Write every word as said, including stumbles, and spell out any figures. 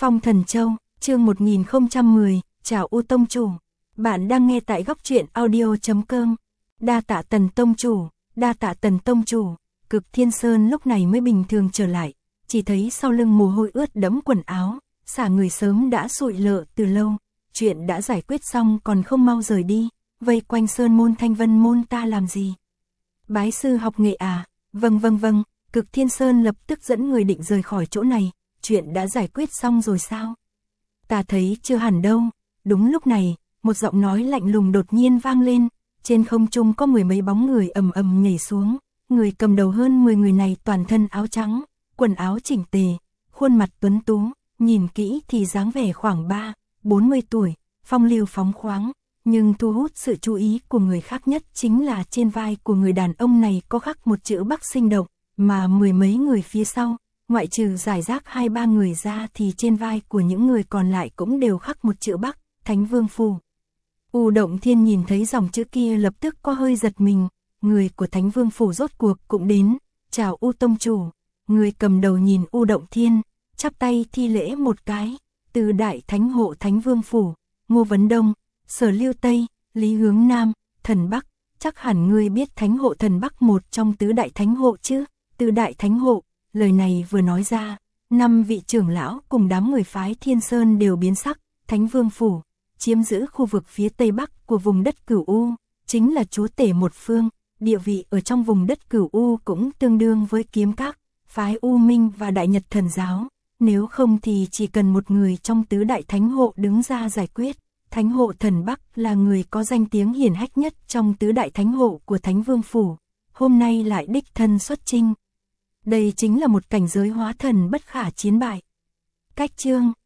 Phong Thần Châu, chương một nghìn không trăm mười, chào U Tông Chủ. Bạn đang nghe tại góc truyện audio.com. Đa tạ Tần Tông Chủ, đa tạ Tần Tông Chủ. Cực Thiên Sơn lúc này mới bình thường trở lại, chỉ thấy sau lưng mồ hôi ướt đẫm quần áo, xả người sớm đã sụi lợ từ lâu. Chuyện đã giải quyết xong còn không mau rời đi, vây quanh Sơn môn Thanh Vân môn ta làm gì? Bái sư học nghệ à? Vâng vâng vâng. Cực Thiên Sơn lập tức dẫn người định rời khỏi chỗ này. Chuyện đã giải quyết xong rồi sao? Ta thấy chưa hẳn đâu. Đúng lúc này, một giọng nói lạnh lùng đột nhiên vang lên. Trên không trung có mười mấy bóng người ầm ầm nhảy xuống. Người cầm đầu hơn mười người này toàn thân áo trắng, quần áo chỉnh tề, khuôn mặt tuấn tú, nhìn kỹ thì dáng vẻ khoảng ba, bốn mươi tuổi, phong lưu phóng khoáng. Nhưng thu hút sự chú ý của người khác nhất chính là trên vai của người đàn ông này có khắc một chữ Bắc sinh động, mà mười mấy người phía sau, ngoại trừ giải rác hai ba người ra thì trên vai của những người còn lại cũng đều khắc một chữ Bắc, Thánh Vương Phủ. U Động Thiên nhìn thấy dòng chữ kia lập tức có hơi giật mình, người của Thánh Vương Phủ rốt cuộc cũng đến, chào U Tông Chủ. Người cầm đầu nhìn U Động Thiên, chắp tay thi lễ một cái, từ Đại Thánh Hộ Thánh Vương Phủ, Ngô Vấn Đông, Sở Lưu Tây, Lý Hướng Nam, Thần Bắc, chắc hẳn ngươi biết Thánh Hộ Thần Bắc một trong tứ đại thánh hộ chứ? Tứ đại thánh hộ, lời này vừa nói ra, năm vị trưởng lão cùng đám người phái Thiên Sơn đều biến sắc. Thánh Vương Phủ chiếm giữ khu vực phía tây bắc của vùng đất Cửu U, chính là chúa tể một phương, địa vị ở trong vùng đất Cửu U cũng tương đương với Kiếm Các, phái U Minh và Đại Nhật Thần Giáo, nếu không thì chỉ cần một người trong tứ đại thánh hộ đứng ra giải quyết. Thánh Hộ Thần Bắc là người có danh tiếng hiển hách nhất trong tứ đại thánh hộ của Thánh Vương Phủ, hôm nay lại đích thân xuất chinh. Đây chính là một cảnh giới hóa thần bất khả chiến bại. Cách chương